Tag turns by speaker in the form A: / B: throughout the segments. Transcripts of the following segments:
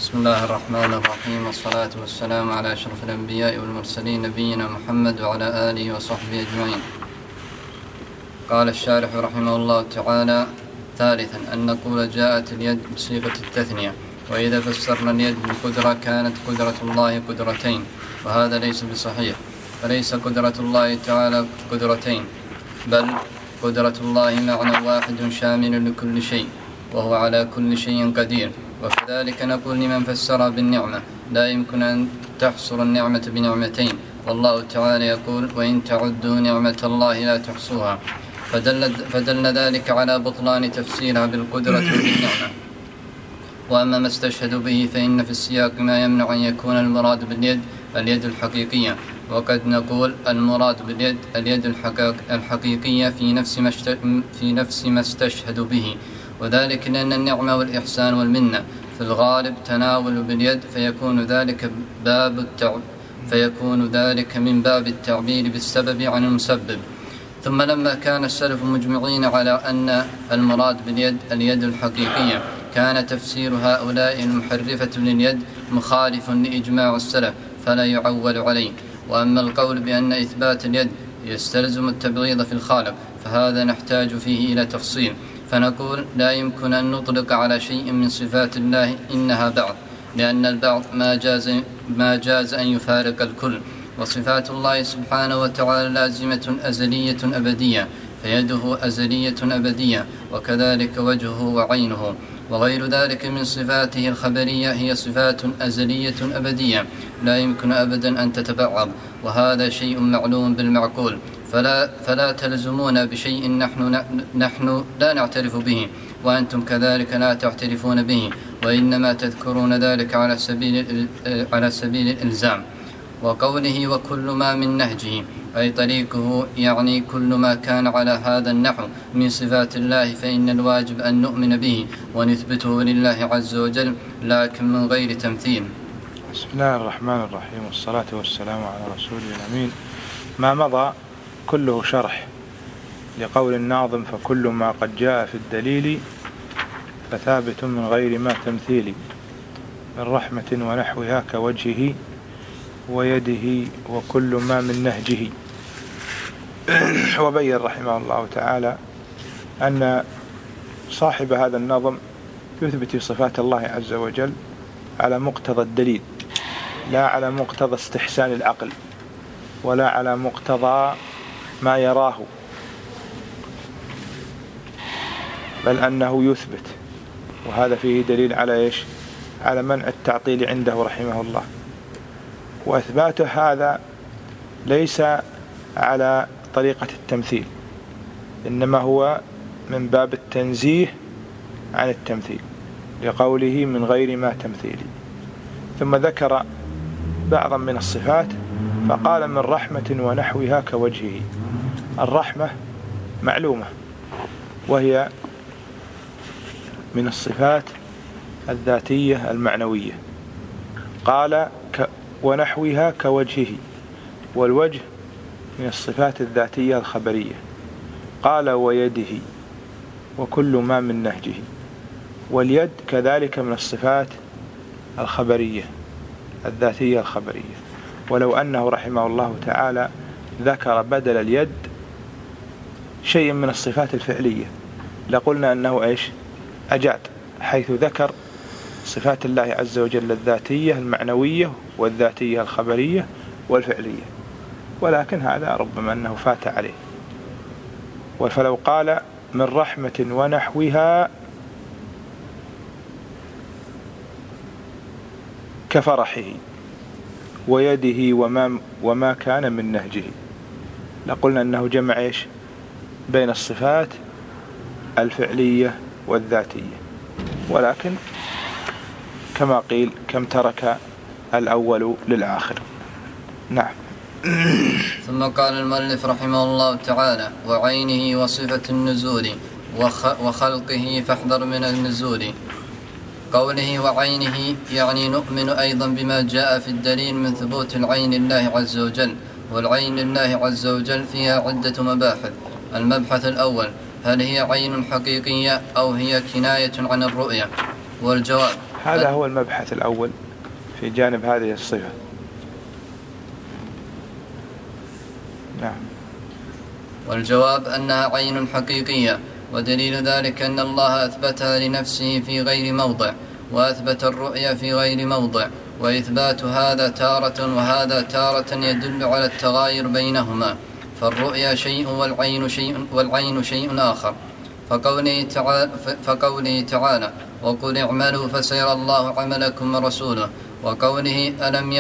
A: بسم الله الرحمن الرحيم، والصلاة والسلام على أشرف الأنبياء والمرسلين نبينا محمد وعلى آله وصحبه أجمعين. قال الشارح رحمه الله تعالى: ثالثا أن نقول جاءت اليد بصيغة التثنية، وإذا فسرنا اليد بالقدرة كانت قدرة الله قدرتين، وهذا ليس بصحيح، فليس قدرة الله تعالى قدرتين، بل قدرة الله معنى واحد شامل لكل شيء، وهو على كل شيء قدير. وكذلك نقول لمن فسرها بالنعمة: لا يمكن أن تحصر النعمة بنعمتين، والله تعالى يقول: وإن تعدوا نعمة الله لا تحصوها، فدل ذلك على بطلان تفسيرها بالقدرة بالنعمة. وأما ما استشهد به فإن في السياق ما يمنع أن يكون المراد باليد اليد الحقيقية، وقد نقول المراد باليد اليد الحقيقية في نفس ما استشهد به، وذلك لأن النعمة والإحسان والمنة في الغالب تناول باليد، فيكون ذلك من باب التعبير بالسبب عن المسبب. ثم لما كان السلف مجمعين على أن المراد باليد اليد الحقيقية، كان تفسير هؤلاء المحرفة لليد مخالف لإجماع السلف، فلا يعول عليه. وأما القول بأن إثبات اليد يستلزم التبغيض في الخالق، فهذا نحتاج فيه إلى تفصيل، فنقول: لا يمكن أن نطلق على شيء من صفات الله إنها بعض، لأن البعض ما جاز أن يفارق الكل. وصفات الله سبحانه وتعالى لازمة أزلية أبدية، فيده أزلية أبدية، وكذلك وجهه وعينه، وغير ذلك من صفاته الخبرية هي صفات أزلية أبدية لا يمكن أبدا أن تتبعض، وهذا شيء معلوم بالمعقول، فلا تلزمون بشيء نحن لا نعترف به، وأنتم كذلك لا تعترفون به، وإنما تذكرون ذلك على سبيل الإلزام. وقوله: وكل ما من نهجه، أي طريقه، يعني كل ما كان على هذا النحو من صفات الله، فإن الواجب أن نؤمن به ونثبته لله عز وجل، لكن من غير تمثيل.
B: بسم الله الرحمن الرحيم، والصلاة والسلام على رسوله الأمين. ما مضى كله شرح لقول الناظم: فكل ما قد جاء في الدليل فثابت من غير ما تمثيل، من رحمة ونحوها كوجهه ويده وكل ما من نهجه. وبين رحمه الله تعالى أن صاحب هذا النظم يثبت صفات الله عز وجل على مقتضى الدليل، لا على مقتضى استحسان العقل، ولا على مقتضى ما يراه، بل أنه يثبت. وهذا فيه دليل على إيش؟ على منع التعطيل عنده رحمه الله. وإثباته هذا ليس على طريقة التمثيل، إنما هو من باب التنزيه عن التمثيل، لقوله: من غير ما تمثيل. ثم ذكر بعضا من الصفات فقال: من رحمة ونحوها كوجهه. الرحمة معلومة، وهي من الصفات الذاتية المعنوية. قال: ونحوها كوجهه، والوجه من الصفات الذاتية الخبرية. قال: ويده وكل ما من نهجه، واليد كذلك من الصفات الخبرية الذاتية الخبرية. ولو أنه رحمه الله تعالى ذكر بدل اليد شيء من الصفات الفعلية لقلنا أنه إيش؟ أجاد، حيث ذكر صفات الله عز وجل الذاتية المعنوية والذاتية الخبرية والفعلية، ولكن هذا ربما أنه فات عليه. فلو قال: من رحمة ونحوها كفرحه ويده وما كان من نهجه، لقلنا أنه جمع إيش؟ بين الصفات الفعلية والذاتية، ولكن كما قيل: كم ترك الأول للآخر. نعم.
A: ثم قال المؤلف رحمه الله تعالى: وعينه وصفة النزول وخلقه فاحذر من النزول. قوله وعينه يعني نؤمن أيضا بما جاء في الدليل من ثبوت العين لله عز وجل، والعين لله عز وجل فيها عدة مباحث. المبحث الأول: هل هي عين حقيقية أو هي كناية عن الرؤية؟ والجواب:
B: هذا هو المبحث الأول في جانب هذه الصفة. نعم.
A: والجواب أنها عين حقيقية، ودليل ذلك أن الله أثبتها لنفسه في غير موضع، وأثبت الرؤيا في غير موضع، وإثبات هذا تارة وهذا تارة يدل على التغاير بينهما، فالرؤيا شيء والعين شيء آخر. فقوله تعالى وقل اعملوا فسيرى الله عملكم ورسوله، وقوله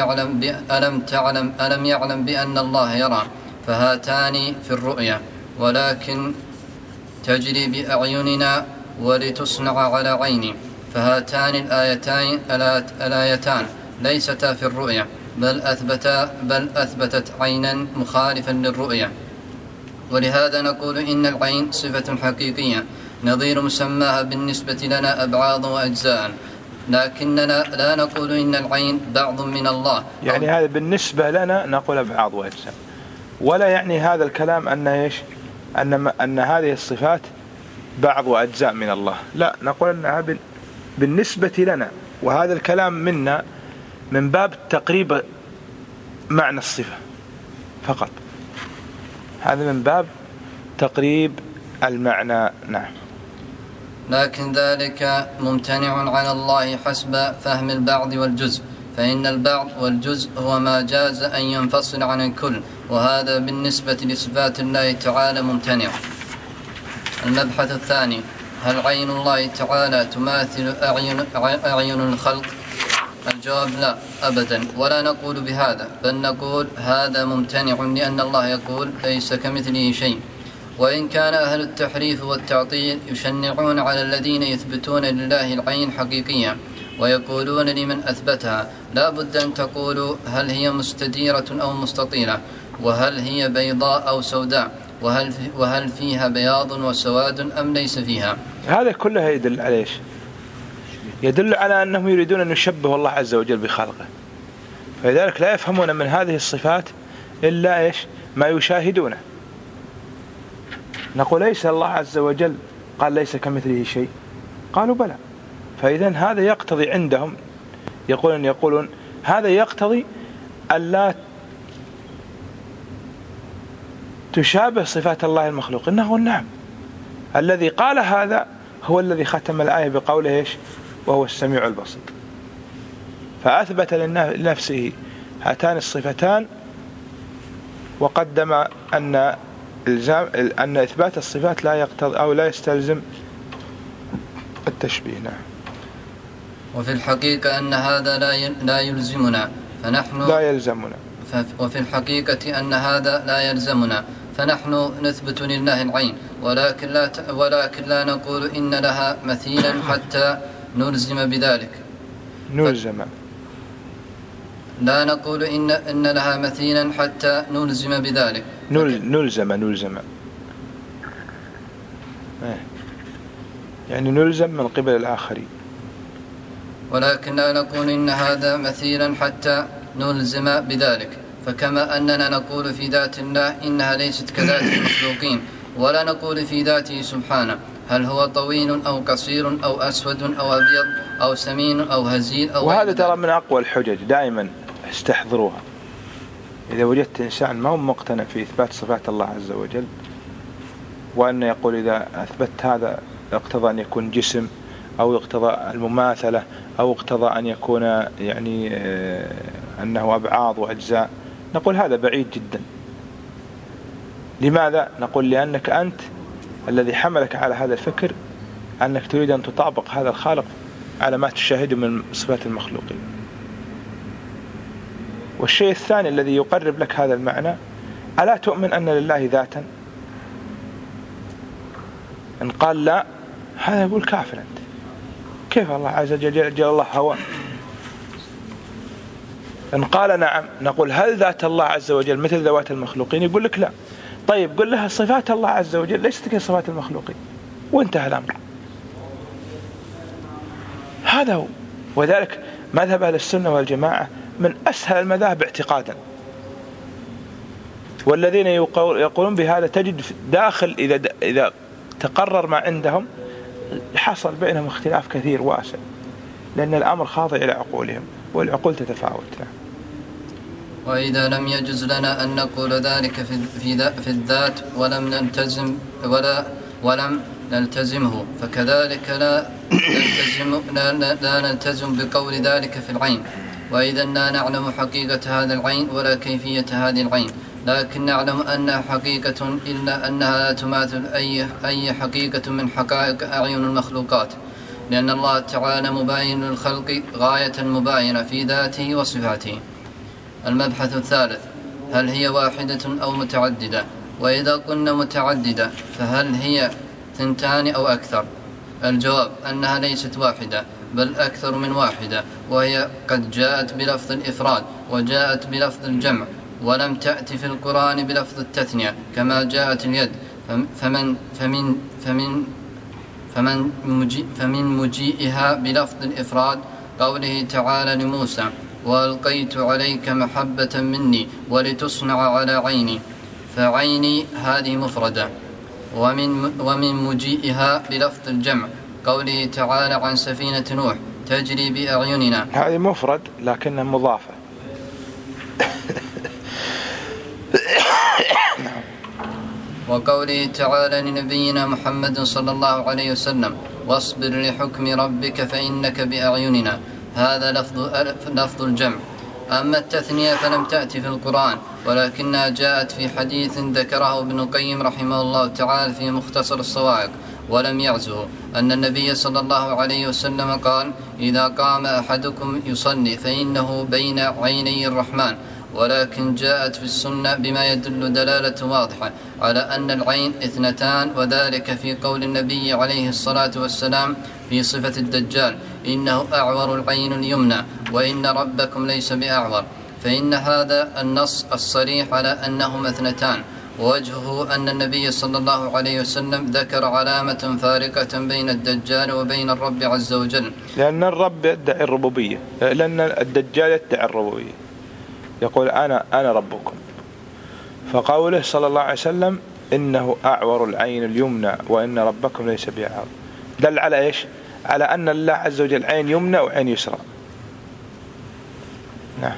A: ألم يعلم بأن الله يرى، فهاتان في الرؤيا، ولكن تجري بأعيننا ولتصنع على عيني، فهاتان الآيتان ليستا في الرؤيا، بل أثبتت عينا مخالفا للرؤيا. ولهذا نقول إن العين صفة حقيقية نظير مسماها بالنسبة لنا أبعاض وأجزاء، لكننا لا نقول إن العين بعض من الله.
B: يعني هذا بالنسبة لنا نقول أبعاض وأجزاء، ولا يعني هذا الكلام أن هذه الصفات بعض وأجزاء من الله، لا، نقول أنها بالنسبة لنا، وهذا الكلام منا من باب تقريب معنى الصفة فقط، هذا من باب تقريب المعنى. نعم.
A: لكن ذلك ممتنع على الله حسب فهم البعض والجزء، فإن البعض والجزء هو ما جاز أن ينفصل عن الكل، وهذا بالنسبة لصفات الله تعالى ممتنع. المبحث الثاني: هل عين الله تعالى تماثل أعين الخلق؟ الجواب: لا أبدا، ولا نقول بهذا، بل نقول هذا ممتنع، لأن الله يقول ليس كمثله شيء. وإن كان أهل التحريف والتعطيل يشنعون على الذين يثبتون لله العين حقيقية، ويقولون لمن أثبتها لا بد أن تقولوا هل هي مستديرة أو مستطيلة، وهل هي بيضاء أو سوداء، وهل فيها بياض وسواد أم ليس فيها.
B: هذا كله يدل على إيش؟ يدل على أنهم يريدون أن يشبهوا الله عز وجل بخلقه، فلذلك لا يفهمون من هذه الصفات إلا إيش؟ ما يشاهدونه. نقول ليس الله عز وجل قال ليس كمثله شيء، قالوا بلى، فإذا هذا يقتضي عندهم يقولون هذا يقتضي ألا تشابه صفات الله المخلوق. إنه نعم، الذي قال هذا هو الذي ختم الآية بقوله إيش؟ وهو السميع البصير، فأثبت لنفسه هاتان الصفتان، وقدم أن إثبات الصفات لا يقتضي أو لا يستلزم التشبيه. نعم.
A: وفي الحقيقة أن هذا لا يلزمنا، فنحن
B: لا يلزمنا.
A: وفي الحقيقة أن هذا لا يلزمنا، فنحن نثبت لله العين، ولكن لا نقول إن لها مثيلا حتى نلزم بذلك. لا نقول إن لها مثيلا حتى نلزم بذلك.
B: نلزم يعني نلزم من قبل الآخرين.
A: ولكن لا نقول إن هذا مثيلا حتى نلزم بذلك، فكما أننا نقول في ذات الله إنها ليست كذات المخلوقين، ولا نقول في ذاته سبحانه هل هو طويل أو قصير أو أسود أو أبيض أو سمين أو هزيل أو.
B: وهذا ترى من أقوى الحجج، دائما استحضروها. إذا وجدت إنسان ما هو مقتنع في إثبات صفات الله عز وجل، وأن يقول إذا أثبت هذا اقتضى أن يكون جسم، أو اقتضى المماثلة، أو اقتضى أن يكون يعني أنه أبعاض وأجزاء، نقول هذا بعيد جدا. لماذا؟ نقول لأنك أنت الذي حملك على هذا الفكر أنك تريد أن تطابق هذا الخالق على ما تشاهده من صفات المخلوقين. والشيء الثاني الذي يقرب لك هذا المعنى: ألا تؤمن أن لله ذاتا؟ إن قال لا، هذا يقول كافر أنت. كيف الله عز وجل جل الله هوى؟ إن قال نعم، نقول هل ذات الله عز وجل مثل ذوات المخلوقين؟ يقول لك لا. طيب قل لها صفات الله عز وجل ليست كصفات المخلوقين، وانتهى الأمر. هذا هو. وذلك مذهب أهل السنة والجماعة من أسهل المذاهب اعتقادا، والذين يقولون بهذا تجد داخل إذا تقرر ما عندهم حصل بينهم اختلاف كثير واسع. لأن الأمر خاضع إلى عقولهم والعقول تتفاوت.
A: وإذا لم يجز لنا أن نقول ذلك في الذات ولم نلتزمه، فكذلك لا نلتزم بقول ذلك في العين. وإذا لا نعلم حقيقة هذا العين ولا كيفية هذه العين، لكن نعلم أنها حقيقة إلا أنها لا تماثل أي حقيقة من حقائق أعين المخلوقات، لأن الله تعالى مباين للخلق غاية المباينة في ذاته وصفاته. المبحث الثالث: هل هي واحدة أو متعددة؟ وإذا قلنا متعددة فهل هي 2 أو أكثر؟ الجواب أنها ليست واحدة بل أكثر من واحدة، وهي قد جاءت بلفظ الإفراد وجاءت بلفظ الجمع، ولم تأتي في القرآن بلفظ التثنية كما جاءت اليد. فمن مجيئها بلفظ الإفراد قوله تعالى لموسى: وألقيت عليك محبة مني ولتصنع على عيني، فعيني هذه مفردة. ومن مجيئها بلفظ الجمع قوله تعالى عن سفينة نوح تجري بأعيننا،
B: هذه مفرد لكنها مضافة.
A: وقوله تعالى لنبينا محمد صلى الله عليه وسلم: واصبر لحكم ربك فإنك بأعيننا، هذا لفظ الجمع. أما التثنية فلم تأتي في القرآن، ولكنها جاءت في حديث ذكره ابن القيم رحمه الله تعالى في مختصر الصواعق ولم يعزه، أن النبي صلى الله عليه وسلم قال: إذا قام أحدكم يصلي فإنه بين عيني الرحمن. ولكن جاءت في السنة بما يدل دلالة واضحة على أن العين 2، وذلك في قول النبي عليه الصلاة والسلام في صفة الدجال: إنه أعور العين اليمنى وإن ربكم ليس بأعور. فإن هذا النص الصريح على أنهما 2، ووجهه أن النبي صلى الله عليه وسلم ذكر علامة فارقة بين الدجال وبين الرب عز وجل،
B: لأن الرب يدعي الربوبية، لأن الدجال يدعي الربوبية، يقول أنا ربكم. فقوله صلى الله عليه وسلم إنه أعور العين اليمنى وإن ربكم ليس بأعور دل على إيش؟ على أن الله عز وجل عين يمنى وعين يسرى. نعم.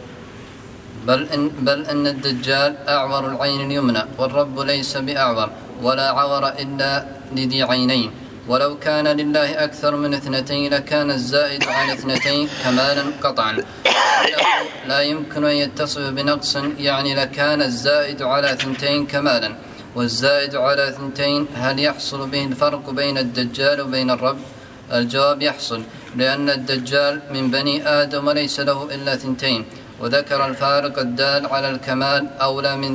A: بل إن الدجال أعور العين اليمنى والرب ليس بأعور ولا عور إلا لذي عينين. ولو كان لله أكثر من 2 لكان الزائد عن 2 كمالا قطعا، لا يمكن أن يتصف بنقص، يعني لكان الزائد على 2 كمالا. والزائد على 2 هل يحصل به الفرق بين الدجال وبين الرب؟ الجواب: يحصل، لأن الدجال من بني آدم وليس له إلا 2، وذكر الفارق الدال على الكمال أولى من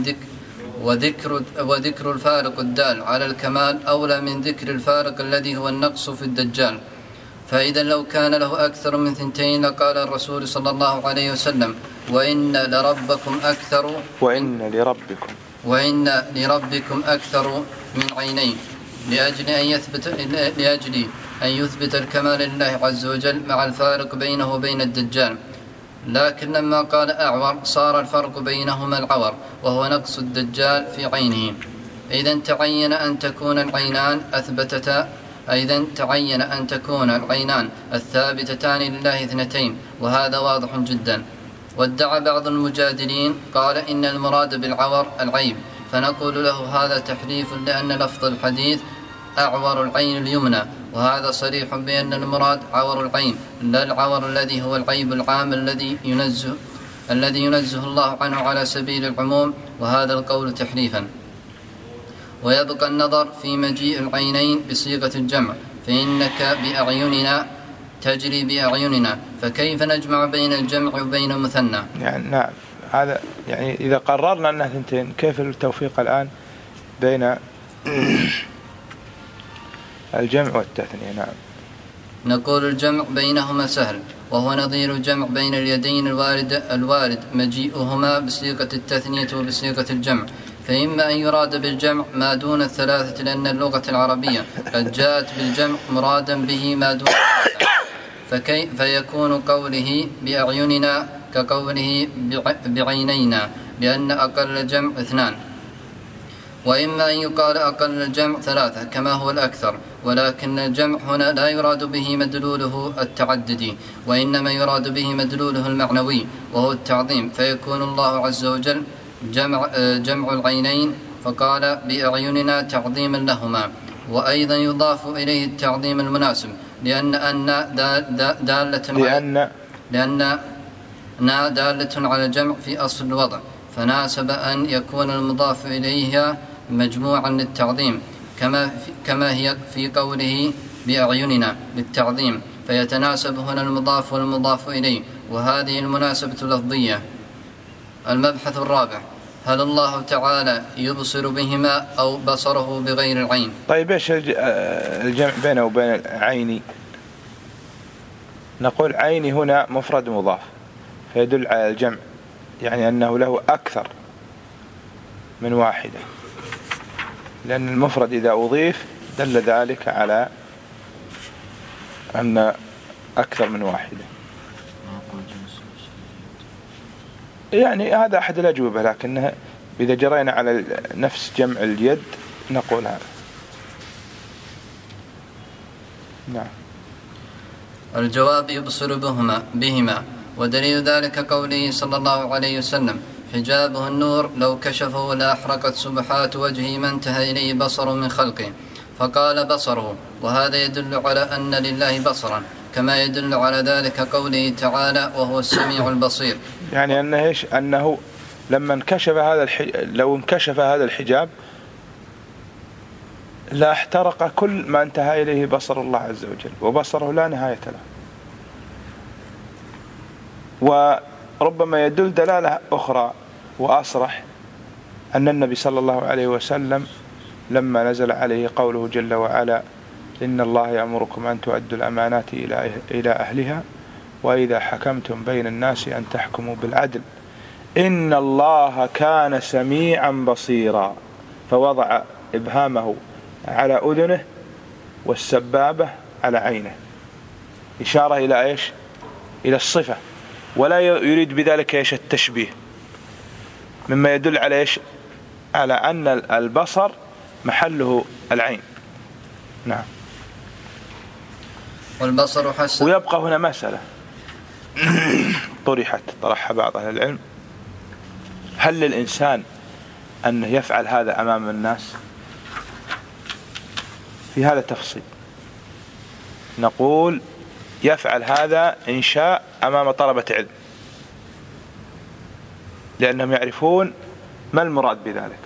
A: وذكر الفارق الدال على الكمال أولى من ذكر الفارق الذي هو النقص في الدجال. فإذا لو كان له أكثر من 2 لقال الرسول صلى الله عليه وسلم: وإن لربكم أكثر من عينين، لأجل أن يثبت الكمال لله عز وجل مع الفارق بينه وبين الدجال. لكن لما قال أعور صار الفرق بينهما العور، وهو نقص الدجال في عينه. إذن تعين أن تكون العينان الثابتتان لله 2، وهذا واضح جدا. وادعى بعض المجادلين قال إن المراد بالعور العيب، فنقول له هذا تحريف، لأن لفظ الحديث أعور العين اليمنى، وهذا صريح بأن المراد عور العين لا العور الذي هو العيب العام الذي ينزه الله عنه على سبيل العموم، وهذا القول تحريفا. ويبقى النظر في مجيء العينين بصيغة الجمع، فإنك بأعيننا تجري بأعيننا، فكيف نجمع بين الجمع وبين المثنى؟
B: يعني نعم، هذا يعني إذا قررنا أنها 2 كيف التوفيق الآن بين الجمع والتثنية؟ نعم.
A: نقول الجمع بينهما سهل، وهو نظير الجمع بين اليدين الوارد مجيئهما بصيغة التثنية وبصيغة الجمع. فإما أن يراد بالجمع ما دون 3، لأن اللغة العربية قد جاءت بالجمع مرادا به ما دون 3، فيكون قوله بأعيننا كقوله بعينينا، لأن أقل الجمع 2. وإما أن يقال أقل الجمع 3 كما هو الأكثر، ولكن الجمع هنا لا يراد به مدلوله التعددي، وإنما يراد به مدلوله المعنوي وهو التعظيم، فيكون الله عز وجل جمع العينين، فقال بأعيننا تعظيما لهما. وأيضا يضاف إليه التعظيم المناسب، لأن دالة على الجمع في أصل الوضع، فناسب أن يكون المضاف إليها مجموعا للتعظيم، كما هي في قوله بأعيننا للتعظيم، فيتناسب هنا المضاف والمضاف إليه، وهذه المناسبة لفظية. المبحث الرابع: هل الله تعالى يبصر بهما أو بصره بغير العين؟
B: طيب إيش الجمع بينه وبين عيني؟ نقول عيني هنا مفرد مضاف، فيدل على الجمع، يعني أنه له أكثر من واحدة، لأن المفرد إذا أضيف دل ذلك على أن أكثر من واحدة. يعني هذا أحد الأجوبة، لكنها إذا جرينا على نفس جمع اليد نقول هذا. نعم.
A: الجواب: يبصر بهما، ودليل ذلك قوله صلى الله عليه وسلم: حجابه النور، لو كشفه لأحرقت سبحات وجهه ما انتهى إليه بصر من خلقه، فقال بصره، وهذا يدل على أن لله بصرا، كما يدل على ذلك قوله تعالى: وهو السميع البصير.
B: يعني أنه لما انكشف لو انكشف هذا الحجاب لا احترق كل ما انتهى إليه بصر الله عز وجل، وبصره لا نهاية له. وربما يدل دلالة أخرى وأصرح أن النبي صلى الله عليه وسلم لما نزل عليه قوله جل وعلا: إن الله يأمركم أن تؤدوا الأمانات إلى أهلها وإذا حكمتم بين الناس أن تحكموا بالعدل إن الله كان سميعا بصيرا، فوضع إبهامه على أذنه والسبابة على عينه، إشارة إلى إيش؟ إلى الصفة، ولا يريد بذلك إيش؟ التشبيه، مما يدل على إيش؟ على أن البصر محله العين. نعم.
A: والبصر حسن.
B: ويبقى هنا مسألة طرحها بعض أهل العلم: هل للإنسان أن يفعل هذا أمام الناس؟ في هذا تفصيل. نقول يفعل هذا إن شاء أمام طلبة علم، لأنهم يعرفون ما المراد بذلك،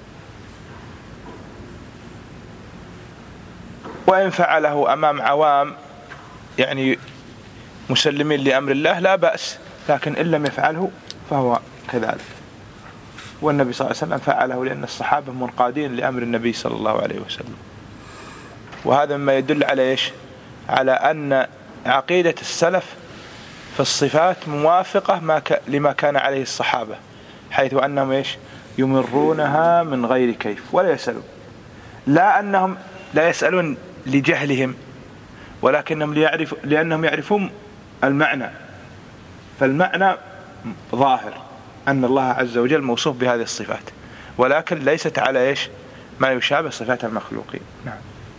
B: وإن فعله أمام عوام يعني مسلمين لأمر الله لا بأس، لكن إن لم يفعله فهو كذلك. والنبي صلى الله عليه وسلم فعله لأن الصحابة منقادين لأمر النبي صلى الله عليه وسلم. وهذا مما يدل على إيش؟ على أن عقيدة السلف في الصفات موافقة لما كان عليه الصحابة، حيث أنهم إيش؟ يمرونها من غير كيف ولا يسألون، لا أنهم لا يسألون لجهلهم، ولكنهم لأنهم يعرفون المعنى، فالمعنى ظاهر أن الله عز وجل موصوف بهذه الصفات، ولكن ليست على إيش؟ ما يشابه صفات المخلوقين. نعم.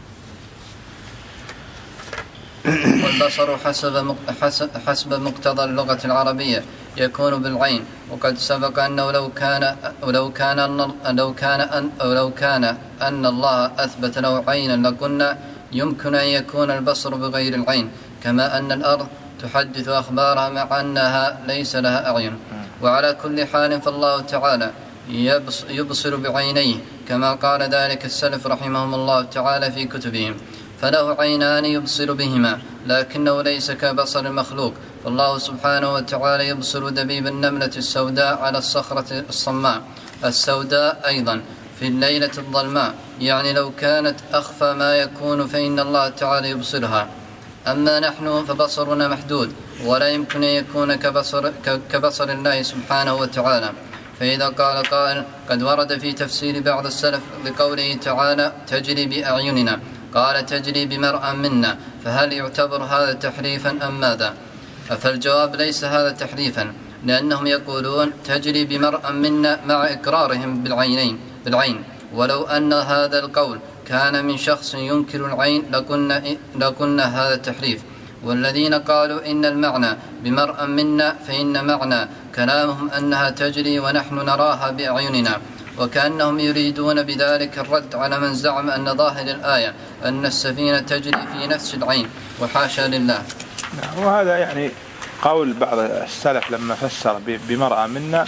A: والبصر حسب مقتضى اللغة العربية يكون بالعين، وقد سبق أنه لو كان أن الله أثبت له عينا لقلنا يمكن أن يكون البصر بغير العين، كما أن الأرض تحدث أخبارها مع أنها ليس لها أعين. وعلى كل حال فالله تعالى يبصر بعينيه، كما قال ذلك السلف رحمهم الله تعالى في كتبهم: فله عينان يبصر بهما، لكنه ليس كبصر المخلوق، فالله سبحانه وتعالى يبصر دبيب النملة السوداء على الصخرة الصماء السوداء أيضا في الليلة الظلماء، يعني لو كانت أخفى ما يكون فإن الله تعالى يبصرها. أما نحن فبصرنا محدود، ولا يمكن أن يكون كبصر الله سبحانه وتعالى. فإذا قال قائل: قد ورد في تفسير بعض السلف لقوله تعالى: تجري بأعيننا، قال: تجري بمرأى منا، فهل يعتبر هذا تحريفا أم ماذا؟ فالجواب: ليس هذا تحريفا، لأنهم يقولون تجري بمرأى منا مع إقرارهم بالعين، ولو أن هذا القول كان من شخص ينكر العين لقلنا هذا تحريف. والذين قالوا إن المعنى بمرأ منا فإن معنى كلامهم أنها تجري ونحن نراها بأعيننا، وكأنهم يريدون بذلك الرد على من زعم أن ظاهر الآية أن السفينة تجري في نفس العين، وحاشا لله.
B: وهذا يعني قول بعض السلف لما فسر بمرأة منا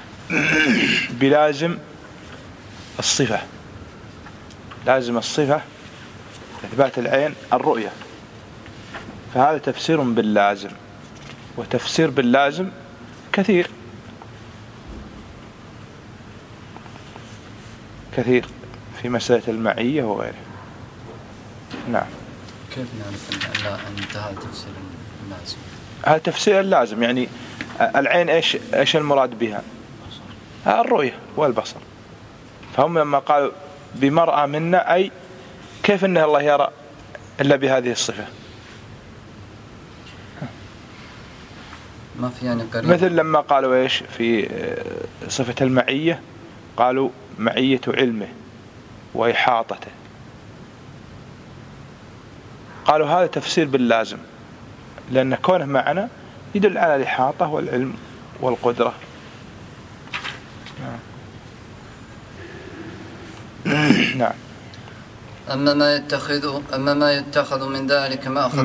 B: بلازم الصفة، لازم الصفة إثبات العين الرؤية، فهذا تفسير باللازم، وتفسير باللازم كثير في مسألة المعية وغيره. نعم.
A: كيف نعرف أن انتهى تفسير اللازم؟
B: هذا تفسير اللازم، يعني العين إيش المراد بها؟ الرؤية والبصر. فهم لما قالوا بمرأة منا أي كيف أن الله يرى إلا بهذه الصفة؟
A: ما في يعني قريب.
B: مثل لما قالوا إيش في صفة المعية، قالوا معية علمه وإحاطته، قالوا هذا تفسير باللازم، لأن كونه معنا يدل على الإحاطة والعلم والقدرة. نعم.
A: أما ما يتخذ من ذلك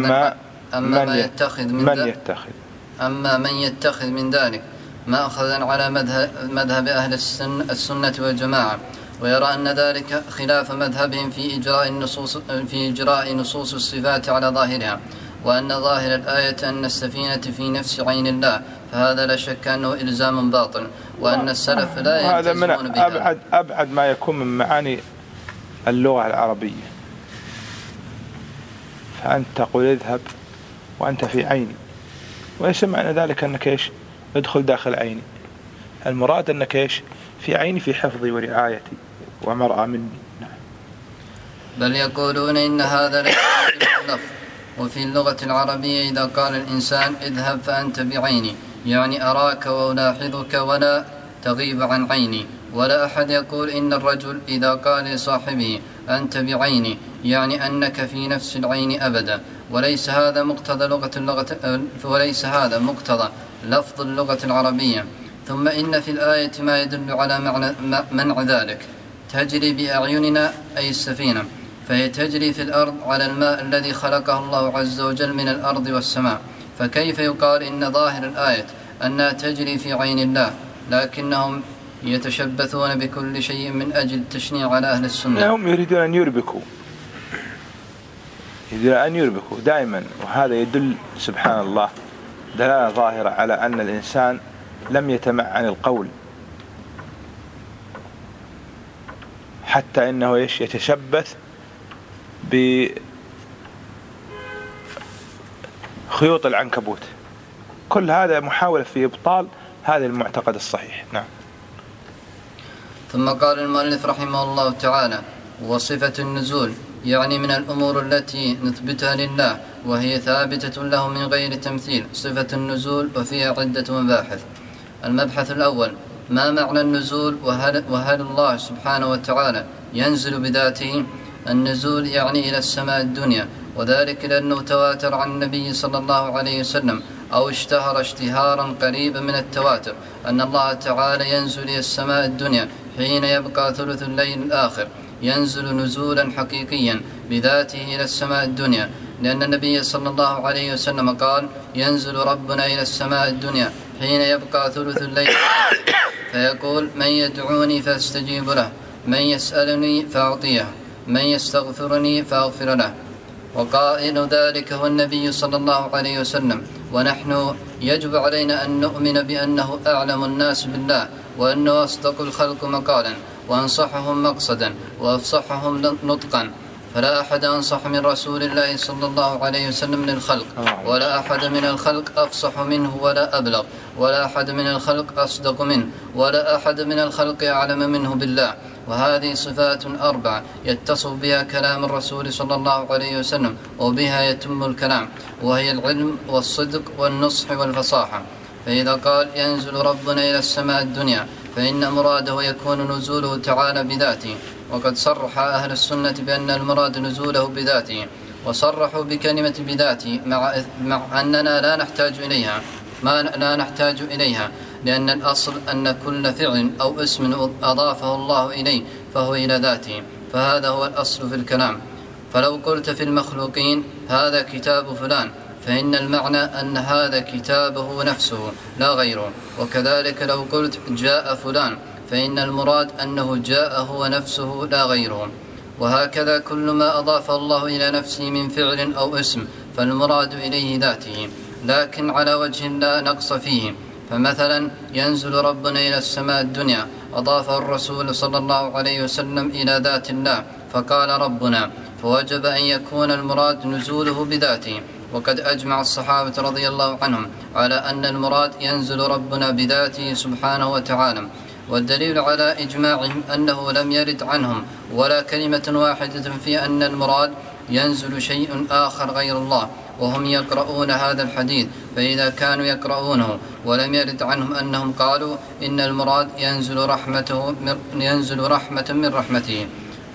A: من يتخذ من ذلك مأخذا على مذهب أهل السنة والجماعة، ويرى أن ذلك خلاف مذهبهم في إجراء نصوص الصفات على ظاهرها، وأن ظاهر الآية أن السفينة في نفس عين الله، فهذا لا شك أنه إلزام باطل، وأن السلف لا يلتزمون بها.
B: هذا من أبعد ما يكون من معاني اللغة العربية. فأنت تقول اذهب وأنت في عيني، وليس معنى ذلك أنك إيش ادخل داخل عيني، المراد أنك إيش في عيني في حفظي ورعايتي ومرأة مني. نعم.
A: بل يقولون إن هذا ليس اللفظ، وفي اللغة العربية إذا قال الإنسان اذهب فأنت بعيني يعني أراك وألاحظك ولا تغيب عن عيني. ولا أحد يقول إن الرجل إذا قال لصاحبه أنت بعيني يعني أنك في نفس العين أبدا، وليس هذا مقتضى لفظ اللغة العربية. ثم إن في الآية ما يدل على منع ذلك. تجري بأعيننا أي السفينة، فهي تجري في الأرض على الماء الذي خلقه الله عز وجل من الأرض والسماء، فكيف يقال إن ظاهر الآية أنها تجري في عين الله؟ لكنهم يتشبثون بكل شيء من أجل التشنيع على أهل السنة.
B: هم يريدون أن يربكوا دائما، وهذا يدل سبحان الله دلالة ظاهرة على أن الإنسان لم يتمعن القول، حتى إنه يتشبث بخيوط العنكبوت. كل هذا محاولة في إبطال هذا المعتقد الصحيح. نعم.
A: ثم قال المؤلف رحمه الله تعالى: وصفة النزول يعني من الأمور التي نثبتها لله وهي ثابتة له من غير تمثيل صفة النزول، وفيها عدة مباحث. المبحث الأول: ما معنى النزول، وهل الله سبحانه وتعالى ينزل بذاته؟ النزول يعني إلى السماء الدنيا، وذلك لأنه تواتر عن النبي صلى الله عليه وسلم أو اشتهر اشتهارا قريبا من التواتر أن الله تعالى ينزل إلى السماء الدنيا حين يبقى ثلث الليل الآخر، ينزل نزولا حقيقيا بذاته إلى السماء الدنيا، لأن النبي صلى الله عليه وسلم قال: ينزل ربنا إلى السماء الدنيا حين يبقى ثلث الليل الآخر فيقول: من يدعوني فاستجيب له، من يسألني فأعطيه، من يستغفرني فأغفر له. وقائل ذلك هو النبي صلى الله عليه وسلم، ونحن يجب علينا أن نؤمن بأنه أعلم الناس بالله، وأنه أصدق الخلق مقالا، وأنصحهم مقصدا، وأفصحهم نطقا، فلا أحد أنصح من رسول الله صلى الله عليه وسلم للخلق، ولا أحد من الخلق أفصح منه ولا أبلغ، ولا أحد من الخلق أصدق منه، ولا أحد من الخلق أعلم منه بالله. وهذه صفات 4 يتصف بها كلام الرسول صلى الله عليه وسلم، وبها يتم الكلام، وهي العلم والصدق والنصح والفصاحة. فإذا قال: ينزل ربنا إلى السماء الدنيا، فإن مراده يكون نزوله تعالى بذاته، وقد صرح أهل السنة بأن المراد نزوله بذاته، وصرحوا بكلمة بذاته مع أننا لا نحتاج إليها لأن الأصل أن كل فعل أو اسم أضافه الله إليه فهو إلى ذاته، فهذا هو الأصل في الكلام. فلو قلت في المخلوقين هذا كتاب فلان فإن المعنى أن هذا كتابه نفسه لا غيره، وكذلك لو قلت جاء فلان فإن المراد أنه جاء هو نفسه لا غيره، وهكذا كل ما أضاف الله إلى نفسه من فعل أو اسم فالمراد إليه ذاته، لكن على وجه لا نقص فيه. فمثلا ينزل ربنا إلى السماء الدنيا أضاف الرسول صلى الله عليه وسلم إلى ذات الله فقال ربنا، فوجب أن يكون المراد نزوله بذاته. وقد أجمع الصحابة رضي الله عنهم على أن المراد ينزل ربنا بذاته سبحانه وتعالى، والدليل على إجماعهم أنه لم يرد عنهم ولا كلمة واحدة في أن المراد ينزل شيء آخر غير الله وهم يقرؤون هذا الحديث. فإذا كانوا يقرؤونه ولم يرد عنهم أنهم قالوا إن المراد ينزل رحمة من رحمته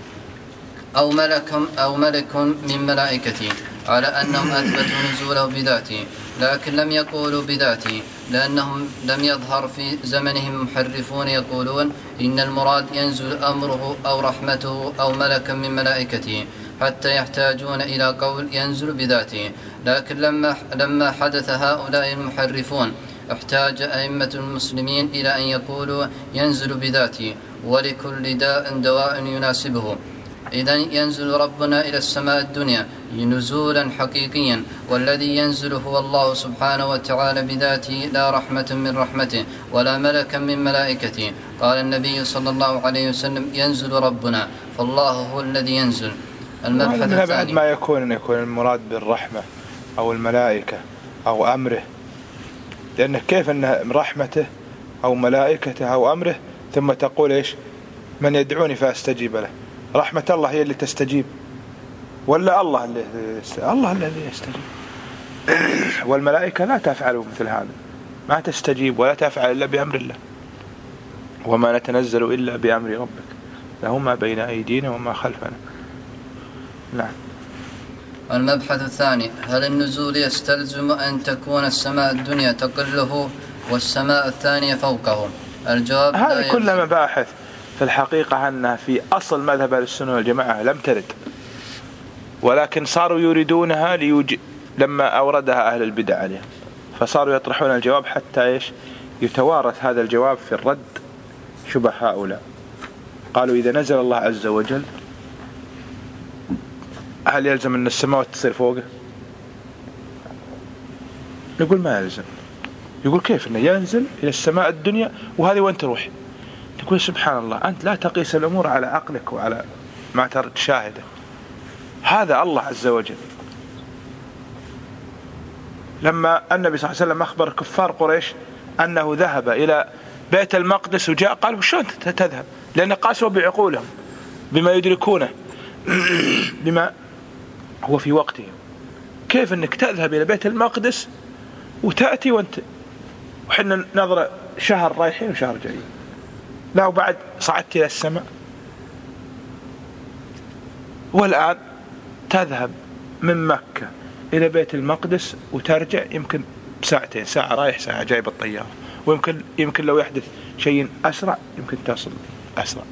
A: أو ملك من ملائكته، على أنهم أثبتوا نزوله بذاته، لكن لم يقولوا بذاته، لأنهم لم يظهر في زمنهم محرفون يقولون إن المراد ينزل أمره أو رحمته أو ملكا من ملائكته، حتى يحتاجون إلى قول ينزل بذاته. لكن لما حدث هؤلاء المحرفون احتاج أئمة المسلمين إلى أن يقولوا ينزل بذاته، ولكل داء دواء يناسبه. إذن ينزل ربنا إلى السماء الدنيا نزولا حقيقيا، والذي ينزل هو الله سبحانه وتعالى بذاته لا رحمة من رحمته ولا ملكا من ملائكته. قال النبي صلى الله عليه وسلم ينزل ربنا، فالله هو الذي ينزل.
B: المبحث الثاني ما يكون المراد بالرحمة أو الملائكة أو أمره، لأن كيف أن رحمته أو ملائكته أو أمره ثم تقول إيش من يدعوني فأستجيب له؟ رحمة الله هي اللي تستجيب ولا الله الذي يستجيب؟ والملائكة لا تفعل مثل هذا، ما تستجيب ولا تفعل إلا بأمر الله، وما نتنزل إلا بأمر ربك له ما بين أيدينا وما خلفنا. نعم.
A: المبحث الثاني: هل النزول يستلزم أن تكون السماء الدنيا تقله والسماء الثانية فوقه؟ الجواب:
B: هذه كل مباحث في الحقيقة أنها في أصل مذهب السنة والجماعة لم ترد، ولكن صاروا يريدونها لما أوردها أهل البدع عليها، فصاروا يطرحون الجواب حتى إيش يتوارث هذا الجواب في الرد شبه هؤلاء. قالوا إذا نزل الله عز وجل هل يلزم أن السماوات تصير فوقه؟ نقول ما يلزم. يقول كيف أنه ينزل إلى السماء الدنيا وهذه وين تروح؟ تقول سبحان الله، أنت لا تقيس الأمور على عقلك وعلى ما تشاهده، هذا الله عز وجل. لما النبي صلى الله عليه وسلم أخبر كفار قريش أنه ذهب إلى بيت المقدس وجاء، قالوا شلون تذهب؟ لأن قاسوا بعقولهم بما يدركونه بما هو في وقتهم. كيف أنك تذهب إلى بيت المقدس وتأتي وحنا نظر شهر رايحين وشهر جايين، لا وبعد صعدت إلى السماء، والآن تذهب من مكة إلى بيت المقدس وترجع يمكن بساعتين، ساعة رايح ساعة جاي بالطيارة، ويمكن لو يحدث شيء أسرع يمكن تصل أسرع.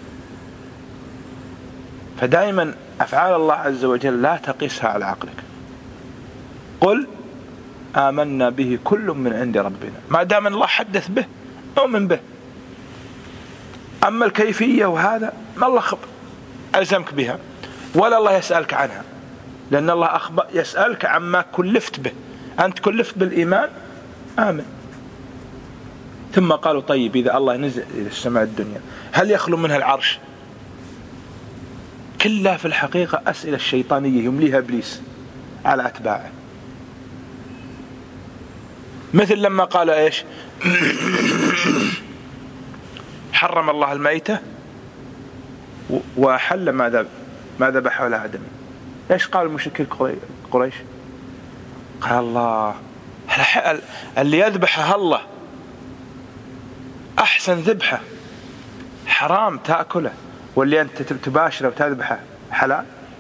B: فدائما أفعال الله عز وجل لا تقيسها على عقلك. قل آمنا به كل من عند ربنا، ما دام الله حدث به أؤمن به. أما الكيفية وهذا ما الله ألزمك بها ولا الله يسألك عنها، لأن الله يسألك عما كلفت به. أنت كلفت بالإيمان، آمن. ثم قالوا طيب إذا الله نزل إلى السماء الدنيا هل يخلو منها العرش؟ كلها في الحقيقة أسئلة الشيطانية يمليها إبليس على أتباعه. مثل لما قال إيش حرم الله الميتة وحل ما ذبح ولا آدم. إيش قال المشركين قريش؟ قال الله اللي يذبحها الله أحسن ذبحة، حرام تأكله، واللي أنت تباشره وتذبحه حلال.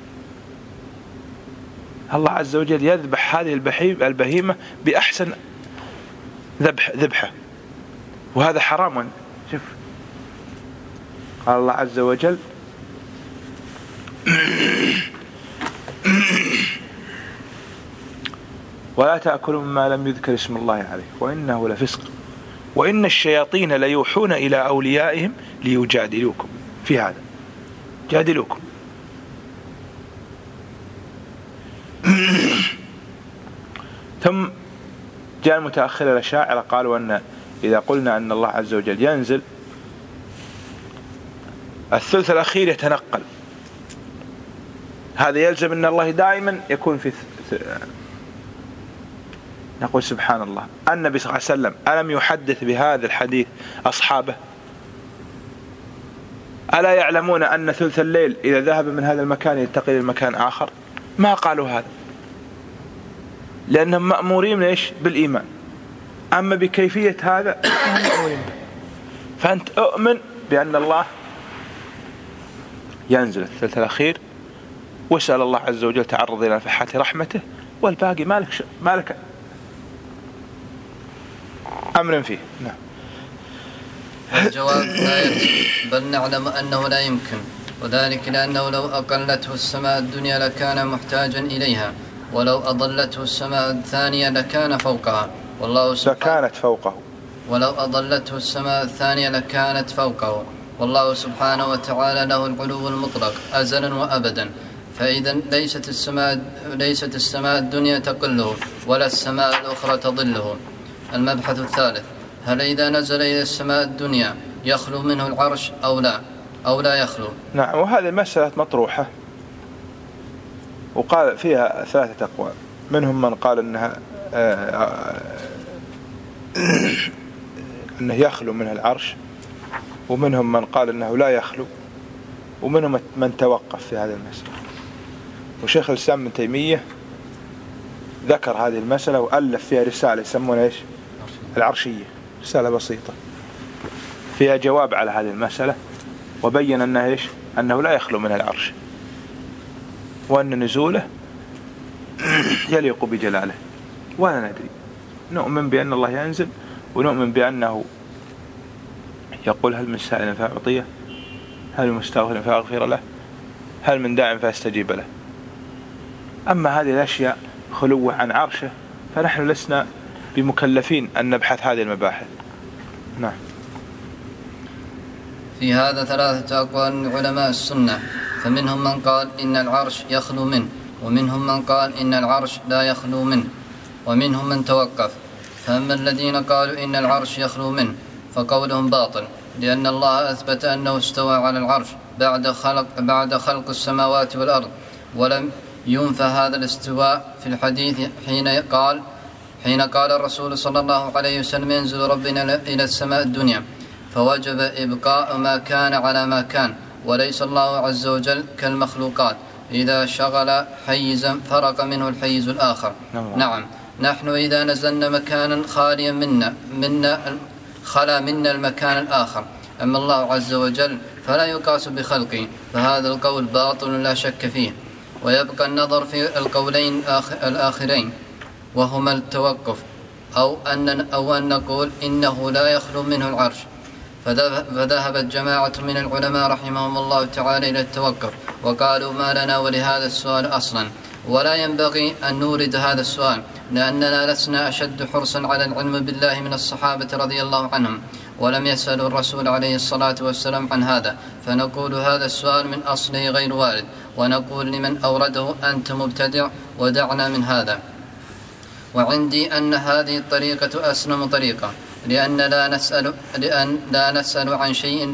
B: الله عز وجل يذبح هذه البهيمة بأحسن ذبحة، وهذا حرام. شوف قال الله عز وجل ولا تأكلوا مما لم يذكر اسم الله عليه وإنه لفسق وإن الشياطين ليوحون إلى أوليائهم ليجادلوكم في هذا. جادلوكم. ثم جاء المتأخر الأشاعرة قالوا أن إذا قلنا أن الله عز وجل ينزل الثلث الأخير يتنقل، هذا يلزم أن الله دائما يكون في نقول سبحان الله. النبي صلى الله عليه وسلم ألم يحدث بهذا الحديث أصحابه؟ ألا يعلمون أن ثلث الليل إذا ذهب من هذا المكان ينتقل إلى مكان آخر؟ ما قالوا هذا لأنهم مأمورين إيش؟ بالإيمان. أما بكيفية هذا مأمورين. فأنت أؤمن بأن الله ينزل الثلث الأخير، واسأل الله عز وجل تعرض إلى نفحات رحمته، والباقي مالك أمر فيه. نعم.
A: الجواب لا يلزم، بل نعلم أنه لا يمكن، وذلك لأنه لو أقلته السماء الدنيا لكان محتاجا إليها، ولو أضلته السماء الثانية لكان فوقها، ولو أضلته السماء الثانية لكانت فوقه، والله سبحانه وتعالى له العلو المطلق أزلا وأبدا. فإذا ليست السماء الدنيا تقله ولا السماء الأخرى تضله. المبحث الثالث: هل إذا نزل إلى السماء الدنيا يخلو منه العرش أو لا يخلو؟
B: نعم. وهذه المسألة مطروحة وقال فيها 3 أقوال، منهم من قال أنه يخلو منه العرش، ومنهم من قال أنه لا يخلو، ومنهم من توقف في هذه المسألة. وشيخ الإسلام ابن تيمية ذكر هذه المسألة وألف فيها رسالة يسمونها إيش؟ العرشية، رسالة بسيطة فيها جواب على هذه المسألة، وبين أنه إيش؟ أنه لا يخلو من العرش، وأن نزوله يليق بجلاله. ولا ندري، نؤمن بأن الله ينزل، ونؤمن بأنه يقول هل من سائل فأعطيه، هل من مستغفر فأغفر له، هل من داع فأستجيب له. أما هذه الأشياء خلوة عن عرشه فنحن لسنا بمكلفين أن نبحث هذه المباحث. نعم.
A: في هذا 3 أقوال من علماء السنة، فمنهم من قال إن العرش يخلو منه، ومنهم من قال إن العرش لا يخلو منه، ومنهم من توقف. فأما الذين قالوا إن العرش يخلو منه فقولهم باطل، لأن الله أثبت أنه استوى على العرش بعد خلق السماوات والأرض، ولم ينفى هذا الاستواء في الحديث حين قال الرسول صلى الله عليه وسلم ينزل ربنا إلى السماء الدنيا، فوجب إبقاء ما كان على ما كان، وليس الله عز وجل كالمخلوقات إذا شغل حيزا فرق منه الحيز الآخر. نعم، نحن إذا نزلنا مكانا خاليا خلا منا المكان الآخر، أما الله عز وجل فلا يقاس بخلقه، فهذا القول باطل لا شك فيه. ويبقى النظر في القولين الآخرين، وهما التوقف أو أن نقول إنه لا يخلو منه العرش. فذهبت جماعة من العلماء رحمهم الله تعالى إلى التوقف، وقالوا ما لنا ولهذا السؤال أصلا، ولا ينبغي أن نورد هذا السؤال، لأننا لسنا أشد حرصا على العلم بالله من الصحابة رضي الله عنهم، ولم يسألوا الرسول عليه الصلاة والسلام عن هذا، فنقول هذا السؤال من أصله غير وارد، ونقول لمن أورده أنت مبتدع ودعنا من هذا. وعندي أن هذه الطريقة أسلم طريقة، لأن لا نسأل عن شيء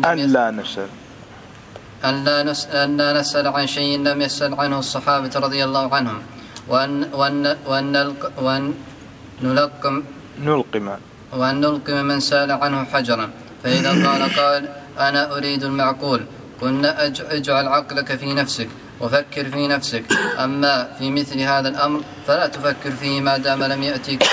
A: لا نسأل عن شيء لم يسأل عنه الصحابة رضي الله عنهم، وأن نلقم من سأل عنه حجرا. فإذا قال أنا أريد المعقول، قلنا اجعل عقلك في نفسك وفكر في نفسك، أما في مثل هذا الأمر فلا تفكر فيه ما دام لم يأتيك.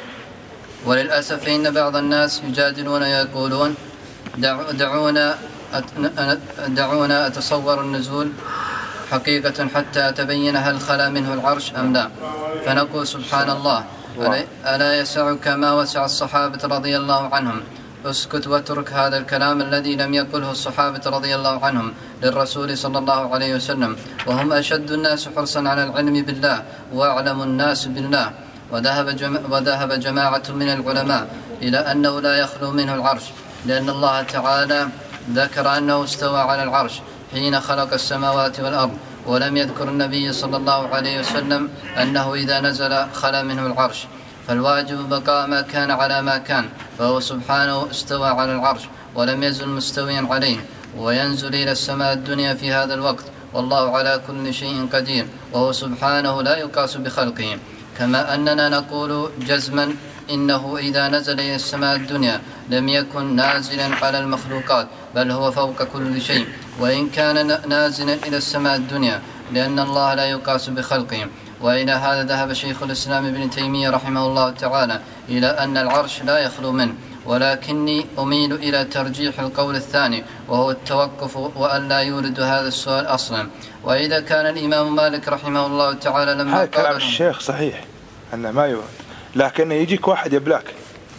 A: وللأسف فإن بعض الناس يجادلون ويقولون دعونا دعونا أتصور النزول حقيقة حتى أتبين هل خلا منه العرش أم لا، فنقول سبحان الله ألا يسعك ما وسع الصحابة رضي الله عنهم؟ اسكت واترك هذا الكلام الذي لم يقله الصحابة رضي الله عنهم للرسول صلى الله عليه وسلم، وهم أشد الناس حرصا على العلم بالله وأعلم الناس بالله. وذهب جماعة من العلماء إلى أنه لا يخلو منه العرش، لأن الله تعالى ذكر أنه استوى على العرش حين خلق السماوات والأرض، ولم يذكر النبي صلى الله عليه وسلم أنه إذا نزل خلا منه العرش، فالواجب بقاء ما كان على ما كان، فهو سبحانه استوى على العرش ولم يزل مستويا عليه، وينزل إلى السماء الدنيا في هذا الوقت، والله على كل شيء قدير، وهو سبحانه لا يقاس بخلقه. كما أننا نقول جزما إنه إذا نزل إلى السماء الدنيا لم يكن نازلا على المخلوقات، بل هو فوق كل شيء، وإن كان نازلا إلى السماء الدنيا لأن الله لا يقاس بخلقه. وإلى هذا ذهب شيخ الإسلام ابن تيمية رحمه الله تعالى إلى أن العرش لا يخلو منه، ولكني أميل إلى ترجيح القول الثاني، وهو التوقف وأن لا يورد هذا السؤال أصلا. وإذا كان الإمام مالك رحمه الله تعالى لما
B: هذا كلام الشيخ صحيح أنه ما يورد، لكن يجيك واحد يبلاك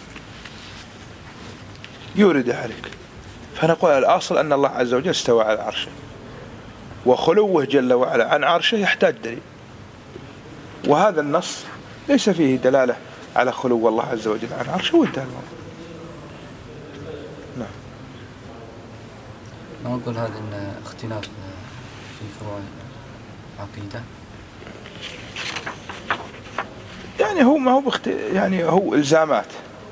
B: يورد عليك، فنقول الأصل أن الله عز وجل استوى على عرشه، وخلوه جل وعلا عن عرشه يحتاج دليل، وهذا النص ليس فيه دلالة على خلو الله عز وجل عن عرشه، وانتهى الموضوع. نعم.
A: نقول هذا اختلاف في فروع العقيدة،
B: يعني هو ما هو يعني هو إلزامات.